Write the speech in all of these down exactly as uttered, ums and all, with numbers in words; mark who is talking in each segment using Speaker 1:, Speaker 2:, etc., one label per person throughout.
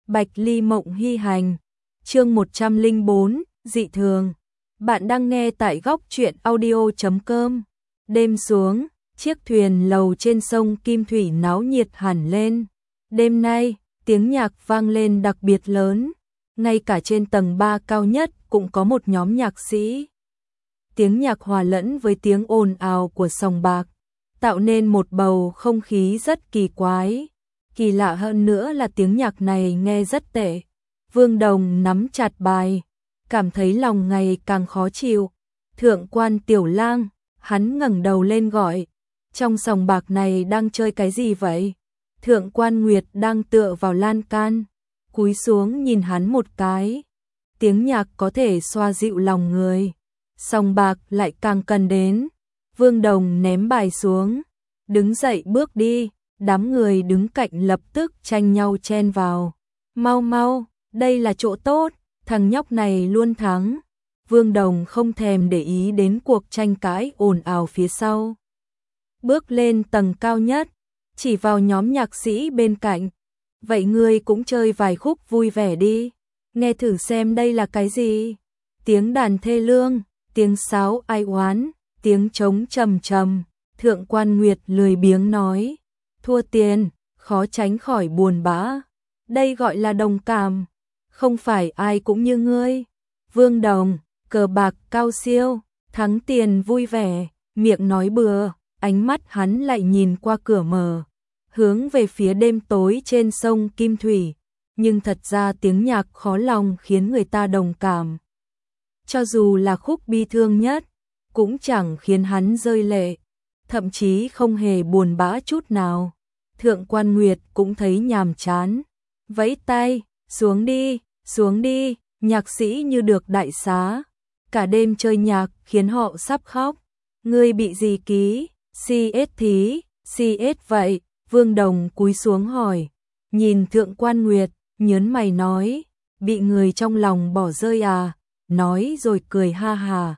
Speaker 1: Bạch Ly Mộng Hy Hành, chương một trăm lẻ bốn, dị thường. Bạn đang nghe tại góc truyện audio chấm com. Đêm xuống, chiếc thuyền lầu trên sông Kim Thủy náo nhiệt hẳn lên. Đêm nay, tiếng nhạc vang lên đặc biệt lớn, ngay cả trên tầng ba cao nhất cũng có một nhóm nhạc sĩ. Tiếng nhạc hòa lẫn với tiếng ồn ào của sòng bạc, tạo nên một bầu không khí rất kỳ quái. Kỳ lạ hơn nữa là tiếng nhạc này nghe rất tệ. Vương Đồng nắm chặt bài, cảm thấy lòng ngày càng khó chịu. Thượng quan Tiểu Lang, hắn ngẩng đầu lên gọi, trong sòng bạc này đang chơi cái gì vậy? Thượng quan Nguyệt đang tựa vào lan can, cúi xuống nhìn hắn một cái. Tiếng nhạc có thể xoa dịu lòng người, sòng bạc lại càng cần đến. Vương Đồng ném bài xuống, đứng dậy bước đi. Đám người đứng cạnh lập tức tranh nhau chen vào. Mau mau, đây là chỗ tốt, thằng nhóc này luôn thắng. Vương Đồng không thèm để ý đến cuộc tranh cãi ồn ào phía sau. Bước lên tầng cao nhất, chỉ vào nhóm nhạc sĩ bên cạnh. Vậy ngươi cũng chơi vài khúc vui vẻ đi, nghe thử xem đây là cái gì. Tiếng đàn thê lương, tiếng sáo ai oán, tiếng trống trầm trầm. Thượng quan Nguyệt lười biếng nói. Thua tiền, khó tránh khỏi buồn bã. Đây gọi là đồng cảm, không phải ai cũng như ngươi. Vương Đồng, cờ bạc cao siêu, thắng tiền vui vẻ, miệng nói bừa, ánh mắt hắn lại nhìn qua cửa mở, hướng về phía đêm tối trên sông Kim Thủy. Nhưng thật ra tiếng nhạc khó lòng khiến người ta đồng cảm. Cho dù là khúc bi thương nhất, cũng chẳng khiến hắn rơi lệ, thậm chí không hề buồn bã chút nào. Thượng quan Nguyệt cũng thấy nhàm chán, vẫy tay, xuống đi, xuống đi. Nhạc sĩ như được đại xá, cả đêm chơi nhạc khiến họ sắp khóc. Ngươi bị gì ký? xê ét thí, xê ét vậy. Vương Đồng cúi xuống hỏi, nhìn Thượng quan Nguyệt, nhớn mày nói, bị người trong lòng bỏ rơi à? Nói rồi cười ha hà.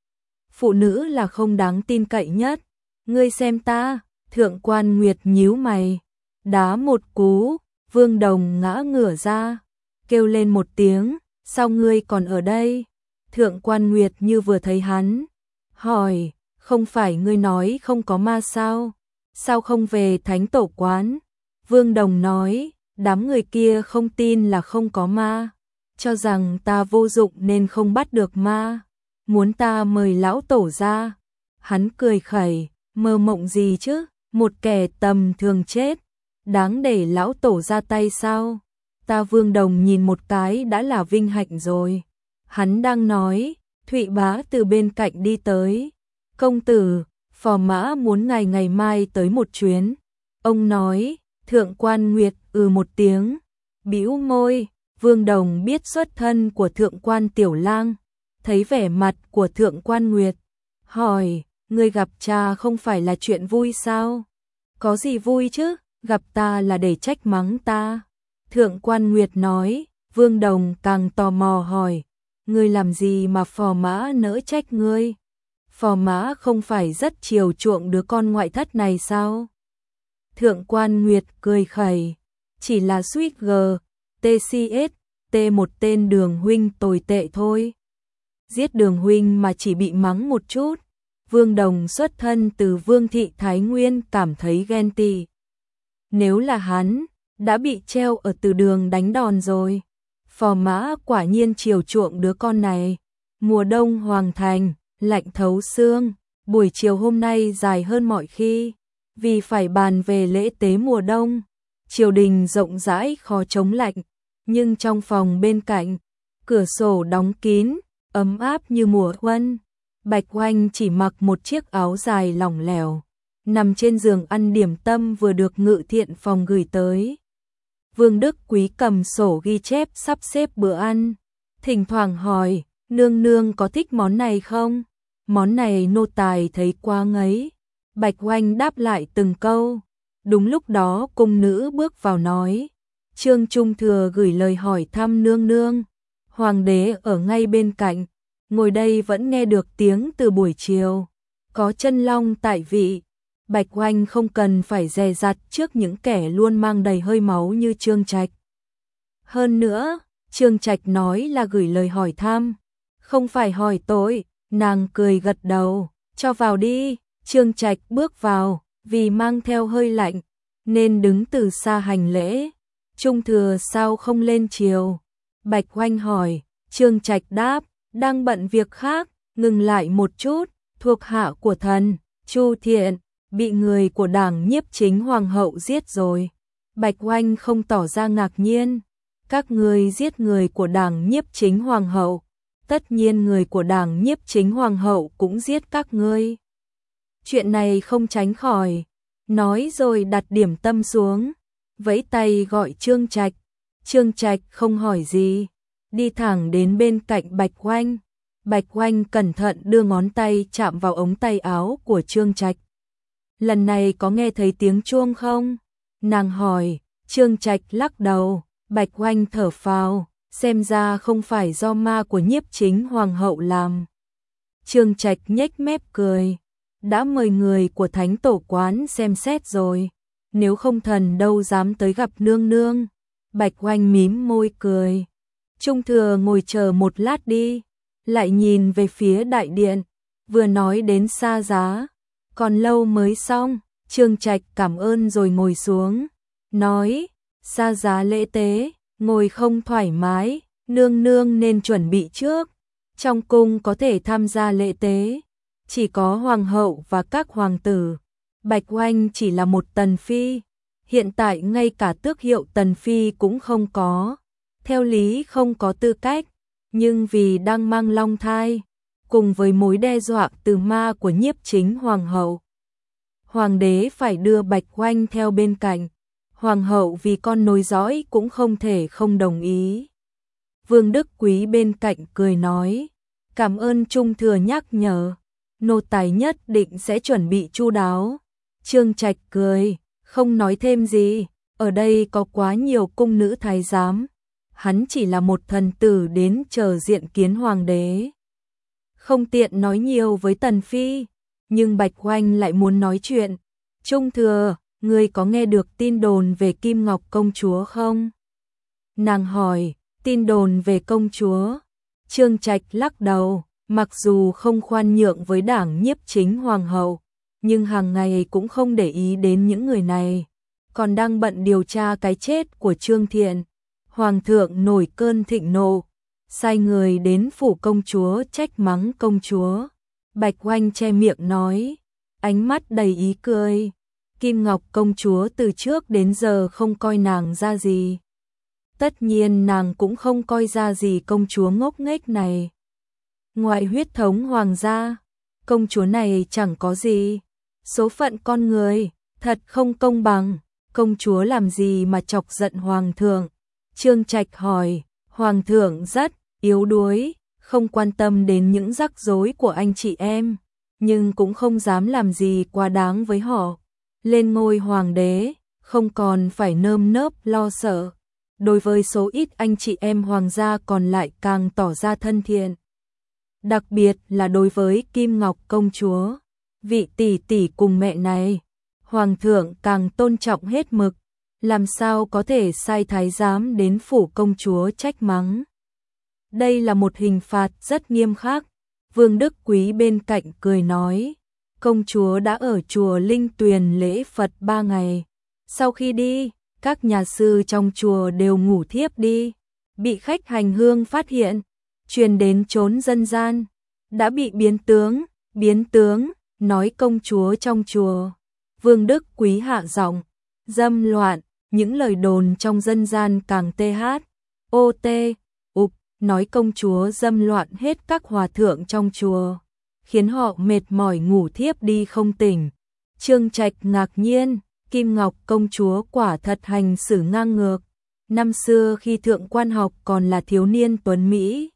Speaker 1: Phụ nữ là không đáng tin cậy nhất. Ngươi xem ta. Thượng quan Nguyệt nhíu mày, đá một cú. Vương Đồng ngã ngửa ra, kêu lên một tiếng, sao ngươi còn ở đây? Thượng quan Nguyệt như vừa thấy hắn, hỏi, không phải ngươi nói không có ma sao? Sao không về thánh tổ quán? Vương Đồng nói, đám người kia không tin là không có ma, cho rằng ta vô dụng nên không bắt được ma, muốn ta mời lão tổ ra. Hắn cười khẩy, mơ mộng gì chứ, một kẻ tầm thường chết, đáng để lão tổ ra tay sao? Ta Vương Đồng nhìn một cái đã là vinh hạnh rồi. Hắn đang nói, Thụy Bá từ bên cạnh đi tới. Công tử, phò mã muốn ngày ngày mai tới một chuyến. Ông nói. Thượng quan Nguyệt ừ một tiếng, bĩu môi. Vương Đồng biết xuất thân của Thượng quan Tiểu Lang, thấy vẻ mặt của Thượng quan Nguyệt, hỏi, ngươi gặp cha không phải là chuyện vui sao? Có gì vui chứ, gặp ta là để trách mắng ta. Thượng quan Nguyệt nói. Vương Đồng càng tò mò hỏi, ngươi làm gì mà phò mã nỡ trách ngươi? Phò mã không phải rất chiều chuộng đứa con ngoại thất này sao? Thượng quan Nguyệt cười khẩy, chỉ là suýt gờ, tê xê ét, tê một tên Đường huynh tồi tệ thôi. Giết Đường huynh mà chỉ bị mắng một chút. Vương Đồng xuất thân từ Vương thị Thái Nguyên cảm thấy ghen tị. Nếu là hắn, đã bị treo ở từ đường đánh đòn rồi. Phò mã quả nhiên chiều chuộng đứa con này. Mùa đông Hoàng Thành, lạnh thấu xương, buổi chiều hôm nay dài hơn mọi khi, vì phải bàn về lễ tế mùa đông. Triều đình rộng rãi khó chống lạnh, nhưng trong phòng bên cạnh, cửa sổ đóng kín, ấm áp như mùa xuân. Bạch Oanh chỉ mặc một chiếc áo dài lỏng lẻo, nằm trên giường ăn điểm tâm vừa được Ngự Thiện phòng gửi tới. Vương Đức Quý cầm sổ ghi chép sắp xếp bữa ăn, thỉnh thoảng hỏi, nương nương có thích món này không? Món này nô tài thấy quá ngấy. Bạch Oanh đáp lại từng câu. Đúng lúc đó cung nữ bước vào nói, Trương Trung Thừa gửi lời hỏi thăm nương nương. Hoàng đế ở ngay bên cạnh, ngồi đây vẫn nghe được tiếng từ buổi chiều. Có chân long tại vị. Bạch Oanh không cần phải dè dặt trước những kẻ luôn mang đầy hơi máu như Trương Trạch. Hơn nữa, Trương Trạch nói là gửi lời hỏi thăm, không phải hỏi tội. Nàng cười gật đầu, cho vào đi. Trương Trạch bước vào, vì mang theo hơi lạnh, nên đứng từ xa hành lễ. Trung Thừa sao không lên chiều? Bạch Oanh hỏi. Trương Trạch đáp, đang bận việc khác, ngừng lại một chút. Thuộc hạ của thần, Chu Thiện, bị người của Đảng Nhiếp Chính Hoàng hậu giết rồi. Bạch Oanh không tỏ ra ngạc nhiên. Các ngươi giết người của Đảng Nhiếp Chính Hoàng hậu, tất nhiên người của Đảng Nhiếp Chính Hoàng hậu cũng giết các ngươi. Chuyện này không tránh khỏi. Nói rồi đặt điểm tâm xuống, vẫy tay gọi Trương Trạch. Trương Trạch không hỏi gì, đi thẳng đến bên cạnh Bạch Oanh. Bạch Oanh cẩn thận đưa ngón tay chạm vào ống tay áo của Trương Trạch. Lần này có nghe thấy tiếng chuông không? Nàng hỏi. Trương Trạch lắc đầu. Bạch Oanh thở phào, xem ra không phải do ma của Nhiếp Chính Hoàng hậu làm. Trương Trạch nhếch mép cười. Đã mời người của Thánh Tổ Quán xem xét rồi, nếu không thần đâu dám tới gặp nương nương. Bạch Oanh mím môi cười. Trung Thừa ngồi chờ một lát đi, lại nhìn về phía đại điện, vừa nói đến Sa Giá, còn lâu mới xong. Trương Trạch cảm ơn rồi ngồi xuống, nói, Sa Giá lễ tế, ngồi không thoải mái, nương nương nên chuẩn bị trước. Trong cung có thể tham gia lễ tế chỉ có hoàng hậu và các hoàng tử. Bạch Oanh chỉ là một tần phi, hiện tại ngay cả tước hiệu tần phi cũng không có, theo lý không có tư cách, nhưng vì đang mang long thai, cùng với mối đe dọa từ ma của Nhiếp Chính Hoàng hậu, hoàng đế phải đưa Bạch Oanh theo bên cạnh. Hoàng hậu vì con nối dõi cũng không thể không đồng ý. Vương Đức Quý bên cạnh cười nói, cảm ơn Trung Thừa nhắc nhở, nô tài nhất định sẽ chuẩn bị chu đáo. Trương Trạch cười, không nói thêm gì, ở đây có quá nhiều cung nữ thái giám, hắn chỉ là một thần tử đến chờ diện kiến hoàng đế, không tiện nói nhiều với tần phi. Nhưng Bạch Oanh lại muốn nói chuyện. Trung Thừa, ngươi có nghe được tin đồn về Kim Ngọc công chúa không? Nàng hỏi. Tin đồn về công chúa? Trương Trạch lắc đầu, mặc dù không khoan nhượng với Đảng Nhiếp Chính Hoàng hậu, nhưng hàng ngày cũng không để ý đến những người này, còn đang bận điều tra cái chết của Trương Thiện. Hoàng thượng nổi cơn thịnh nộ, sai người đến phủ công chúa trách mắng công chúa. Bạch Oanh che miệng nói, ánh mắt đầy ý cười. Kim Ngọc công chúa từ trước đến giờ không coi nàng ra gì. Tất nhiên nàng cũng không coi ra gì công chúa ngốc nghếch này. Ngoài huyết thống hoàng gia, công chúa này chẳng có gì. Số phận con người, thật không công bằng. Công chúa làm gì mà chọc giận hoàng thượng? Trương Trạch hỏi. Hoàng thượng rất yếu đuối, không quan tâm đến những rắc rối của anh chị em, nhưng cũng không dám làm gì quá đáng với họ. Lên ngôi hoàng đế, không còn phải nơm nớp lo sợ. Đối với số ít anh chị em hoàng gia còn lại càng tỏ ra thân thiện. Đặc biệt là đối với Kim Ngọc công chúa, vị tỷ tỷ cùng mẹ này, hoàng thượng càng tôn trọng hết mực, làm sao có thể sai thái giám đến phủ công chúa trách mắng. Đây là một hình phạt rất nghiêm khắc. Vương Đức Quý bên cạnh cười nói, công chúa đã ở chùa Linh Tuyền lễ Phật ba ngày. Sau khi đi, các nhà sư trong chùa đều ngủ thiếp đi, bị khách hành hương phát hiện, truyền đến chốn dân gian, đã bị biến tướng, biến tướng, nói công chúa trong chùa. Vương Đức Quý hạ giọng, dâm loạn, những lời đồn trong dân gian càng tê hát, ô tê, ục, nói công chúa dâm loạn hết các hòa thượng trong chùa, khiến họ mệt mỏi ngủ thiếp đi không tỉnh. Trương Trạch ngạc nhiên, Kim Ngọc công chúa quả thật hành xử ngang ngược. Năm xưa khi thượng quan học còn là thiếu niên tuấn Mỹ,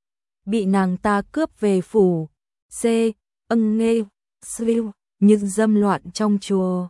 Speaker 1: bị nàng ta cướp về phủ, c, âng nghê, swiu, nhưng dâm loạn trong chùa.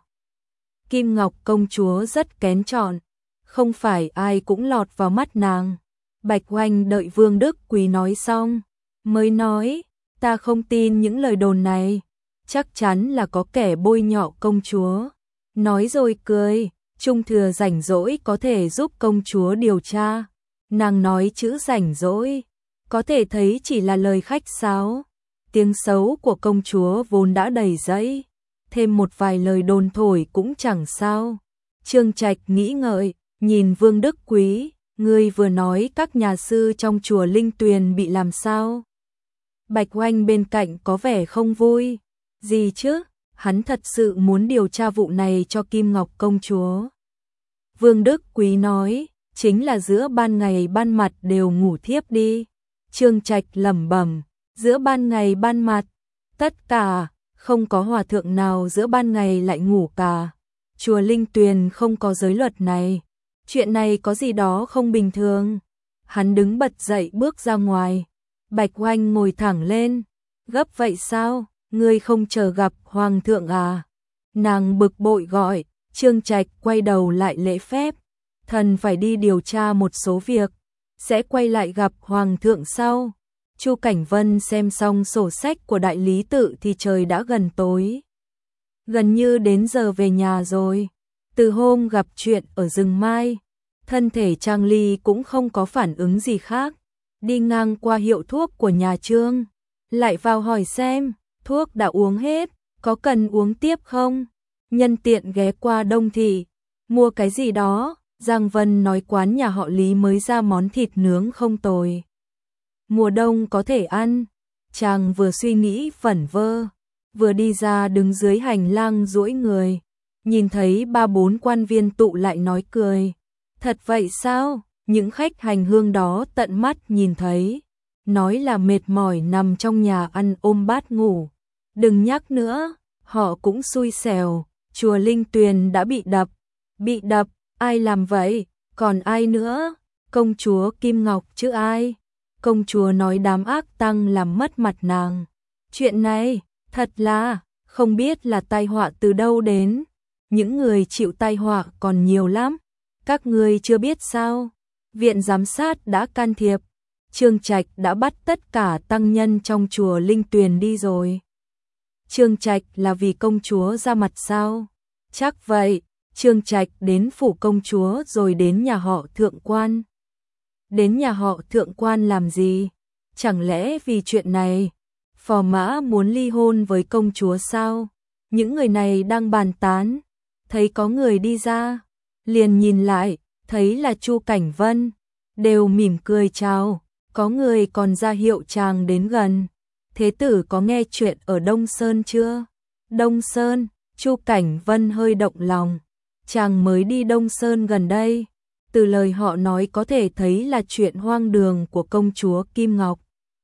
Speaker 1: Kim Ngọc công chúa rất kén chọn, không phải ai cũng lọt vào mắt nàng. Bạch Oanh đợi Vương Đức Quý nói xong, mới nói, ta không tin những lời đồn này, chắc chắn là có kẻ bôi nhọ công chúa. Nói rồi cười, Trung Thừa rảnh rỗi có thể giúp công chúa điều tra. Nàng nói chữ rảnh rỗi, có thể thấy chỉ là lời khách sáo. Tiếng xấu của công chúa vốn đã đầy dẫy, thêm một vài lời đồn thổi cũng chẳng sao. Trương Trạch nghĩ ngợi, nhìn Vương Đức Quý, ngươi vừa nói các nhà sư trong chùa Linh Tuyền bị làm sao? Bạch Oanh bên cạnh có vẻ không vui. Gì chứ, hắn thật sự muốn điều tra vụ này cho Kim Ngọc công chúa. Vương Đức Quý nói, chính là giữa ban ngày ban mặt đều ngủ thiếp đi. Trương Trạch lẩm bẩm, giữa ban ngày ban mặt, tất cả, không có hòa thượng nào giữa ban ngày lại ngủ cả. Chùa Linh Tuyền không có giới luật này. Chuyện này có gì đó không bình thường. Hắn đứng bật dậy bước ra ngoài. Bạch Oanh ngồi thẳng lên. Gấp vậy sao? Ngươi không chờ gặp Hoàng thượng à? Nàng bực bội gọi. Trương Trạch quay đầu lại lễ phép. Thần phải đi điều tra một số việc. Sẽ quay lại gặp Hoàng thượng sau. Chu Cảnh Vân xem xong sổ sách của đại lý tự thì trời đã gần tối. Gần như đến giờ về nhà rồi. Từ hôm gặp chuyện ở rừng Mai, thân thể Trang Ly cũng không có phản ứng gì khác. Đi ngang qua hiệu thuốc của nhà Trương, lại vào hỏi xem, thuốc đã uống hết, có cần uống tiếp không? Nhân tiện ghé qua Đông Thị, mua cái gì đó. Giang Vân nói quán nhà họ Lý mới ra món thịt nướng không tồi. Mùa đông có thể ăn. Chàng vừa suy nghĩ vẩn vơ, vừa đi ra đứng dưới hành lang duỗi người. Nhìn thấy ba bốn quan viên tụ lại nói cười. Thật vậy sao? Những khách hành hương đó tận mắt nhìn thấy. Nói là mệt mỏi nằm trong nhà ăn ôm bát ngủ. Đừng nhắc nữa, họ cũng xui xẻo. Chùa Linh Tuyền đã bị đập. Bị đập, ai làm vậy? Còn ai nữa? Công chúa Kim Ngọc chứ ai? Công chúa nói đám ác tăng làm mất mặt nàng. Chuyện này, thật là, không biết là tai họa từ đâu đến. Những người chịu tai họa còn nhiều lắm. Các người chưa biết sao? Viện giám sát đã can thiệp. Trương Trạch đã bắt tất cả tăng nhân trong chùa Linh Tuyền đi rồi. Trương Trạch là vì công chúa ra mặt sao? Chắc vậy. Trương Trạch đến phủ công chúa rồi đến nhà họ Thượng quan. Đến nhà họ Thượng quan làm gì? Chẳng lẽ vì chuyện này, Phò Mã muốn ly hôn với công chúa sao? Những người này đang bàn tán. Thấy có người đi ra, liền nhìn lại, thấy là Chu Cảnh Vân, đều mỉm cười chào. Có người còn ra hiệu chàng đến gần. Thế tử có nghe chuyện ở Đông Sơn chưa? Đông Sơn, Chu Cảnh Vân hơi động lòng. Chàng mới đi Đông Sơn gần đây. Từ lời họ nói có thể thấy là chuyện hoang đường của công chúa Kim Ngọc.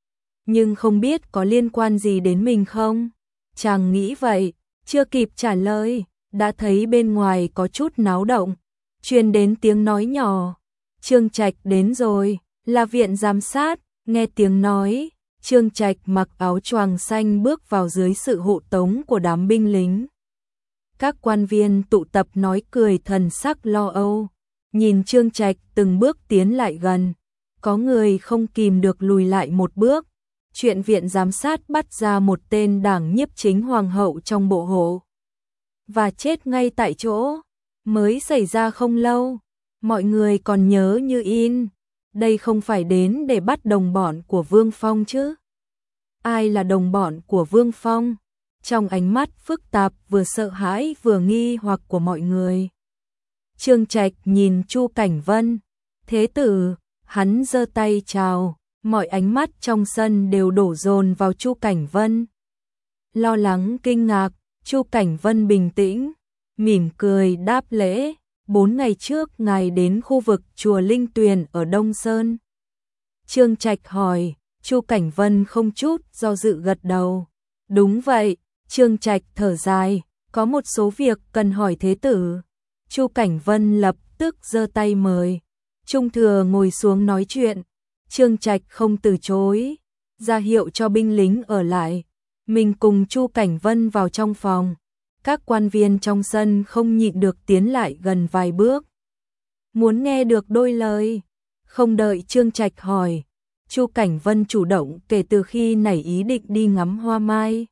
Speaker 1: Nhưng không biết có liên quan gì đến mình không? Chàng nghĩ vậy, chưa kịp trả lời, đã thấy bên ngoài có chút náo động. Truyền đến tiếng nói nhỏ. Trương Trạch đến rồi, là viện giám sát. Nghe tiếng nói, Trương Trạch mặc áo choàng xanh bước vào dưới sự hộ tống của đám binh lính. Các quan viên tụ tập nói cười thần sắc lo âu. Nhìn Trương Trạch từng bước tiến lại gần, có người không kìm được lùi lại một bước. Chuyện viện giám sát bắt ra một tên đảng nhiếp chính hoàng hậu trong bộ hộ và chết ngay tại chỗ, mới xảy ra không lâu, mọi người còn nhớ như in. Đây không phải đến để bắt đồng bọn của Vương Phong chứ? Ai là đồng bọn của Vương Phong? Trong ánh mắt phức tạp vừa sợ hãi vừa nghi hoặc của mọi người, Trương Trạch nhìn Chu Cảnh Vân. Thế tử, hắn giơ tay chào, mọi ánh mắt trong sân đều đổ dồn vào Chu Cảnh Vân. Lo lắng kinh ngạc, Chu Cảnh Vân bình tĩnh, mỉm cười đáp lễ. Bốn ngày trước ngài đến khu vực chùa Linh Tuyền ở Đông Sơn. Trương Trạch hỏi, Chu Cảnh Vân không chút do dự gật đầu. Đúng vậy. Trương Trạch thở dài, có một số việc cần hỏi thế tử. Chu Cảnh Vân lập tức giơ tay mời Trung Thừa ngồi xuống nói chuyện. Trương Trạch không từ chối, ra hiệu cho binh lính ở lại. Mình cùng Chu Cảnh Vân vào trong phòng. Các quan viên trong sân không nhịn được tiến lại gần vài bước, muốn nghe được đôi lời. Không đợi Trương Trạch hỏi, Chu Cảnh Vân chủ động kể từ khi nảy ý định đi ngắm hoa mai,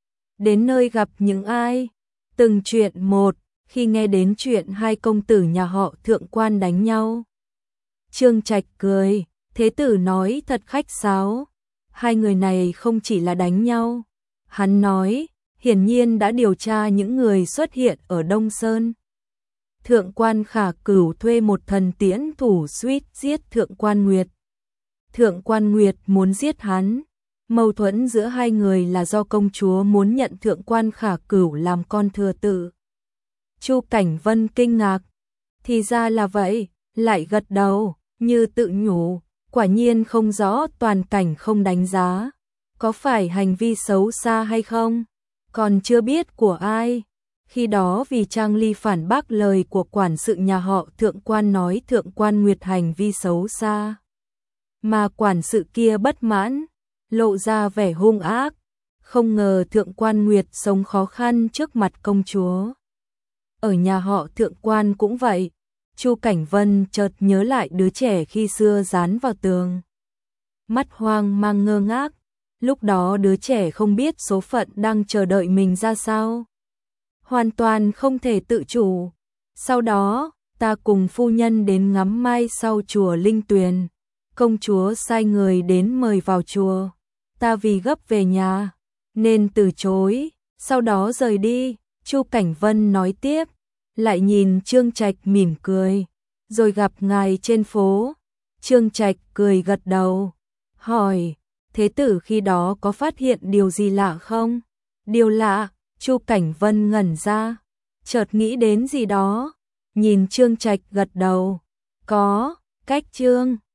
Speaker 1: đến nơi gặp những ai, từng chuyện một. Khi nghe đến chuyện hai công tử nhà họ Thượng quan đánh nhau, Trương Trạch cười, thế tử nói thật khách sáo. Hai người này không chỉ là đánh nhau. Hắn nói, hiển nhiên đã điều tra những người xuất hiện ở Đông Sơn. Thượng quan Khả Cửu thuê một thần tiễn thủ suýt giết Thượng quan Nguyệt. Thượng quan Nguyệt muốn giết hắn. Mâu thuẫn giữa hai người là do công chúa muốn nhận Thượng quan Khả Cửu làm con thừa tự. Chu Cảnh Vân kinh ngạc. Thì ra là vậy, lại gật đầu, như tự nhủ, quả nhiên không rõ toàn cảnh không đánh giá. Có phải hành vi xấu xa hay không? Còn chưa biết của ai. Khi đó vì Trang Ly phản bác lời của quản sự nhà họ Thượng quan nói Thượng quan Nguyệt hành vi xấu xa. Mà quản sự kia bất mãn, lộ ra vẻ hung ác. Không ngờ Thượng quan Nguyệt sống khó khăn trước mặt công chúa. Ở nhà họ Thượng quan cũng vậy. Chu Cảnh Vân chợt nhớ lại đứa trẻ khi xưa dán vào tường. Mắt hoang mang ngơ ngác. Lúc đó đứa trẻ không biết số phận đang chờ đợi mình ra sao. Hoàn toàn không thể tự chủ. Sau đó, ta cùng phu nhân đến ngắm mai sau chùa Linh Tuyền. Công chúa sai người đến mời vào chùa. Ta vì gấp về nhà, nên từ chối, sau đó rời đi. Chu Cảnh Vân nói tiếp, lại nhìn Trương Trạch mỉm cười, rồi gặp ngài trên phố. Trương Trạch cười gật đầu, hỏi, thế tử khi đó có phát hiện điều gì lạ không? Điều lạ? Chu Cảnh Vân ngẩn ra, chợt nghĩ đến gì đó, nhìn Trương Trạch gật đầu, có, cách Trương